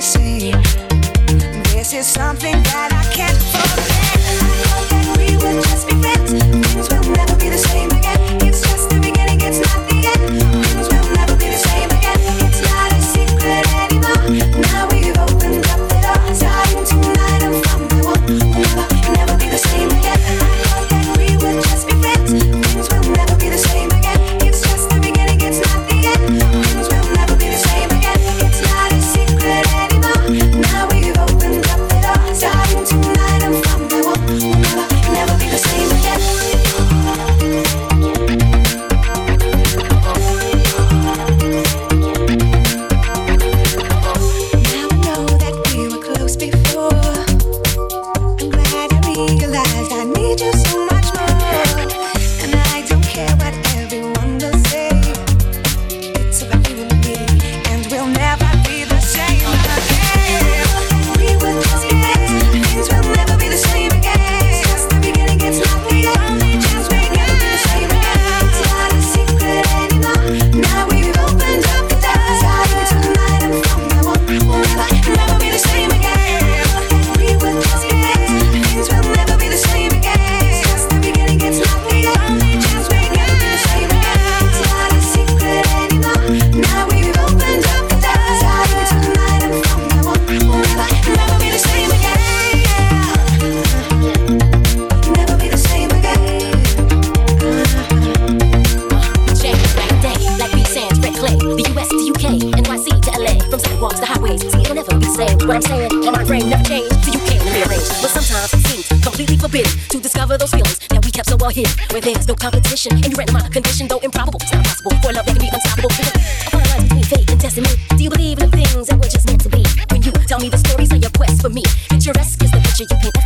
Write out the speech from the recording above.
same. This is something that I can't forget. I hope that we will just be friends. Things will never be the same again. It's just the beginning, it's not the end. Things will never be the same again. It's not a secret anymore. Now we've opened up the door. Starting tonight and from now on, we'll never be the same again. I hope that we will just be friends. Things will never be the same again. It's just the beginning, it's not the end. Things will never be the same again. It's not a secret anymore. Now we've opened up the door. Starting tonight and from now on, we'll never be the same again. Now I know that we were close before. I'm glad I realized I need you so much more. And I don't care what everyone will say. It's about you and me, and we'll never be the same again. We will just be friends. Things will never be the same again. It's just the beginning, it's not the end. Only chance we can be the same again. It's not a secret anymore. Now we've opened up the door. Starting tonight and from now on, we'll never be the same again. We will just be friends. Things will never be the same again. It's just the beginning, it's not the end. Only chance we can be the same again. It's not a secret anymore. Now we've opened up the door. Starting tonight and from now on, we'll never be the same again. Never be the same again. Change back day, like beat sands, red clay. The US to UK, NYC to LA. From sidewalks to highways, see it'll never be the same. What I'm saying, my mind frame never changed. So you can rearrange. But sometimes it seems completely forbidden to discover those feelings that we kept so well hidden. Where there's no competition, and you ran my condition, though improbable. It's not possible for love that can be unstoppable. A fine line between fate and destiny. Do you believe in the things that were just meant to be? When you tell me the stories of your quest for me, picturesque is the picture you paint.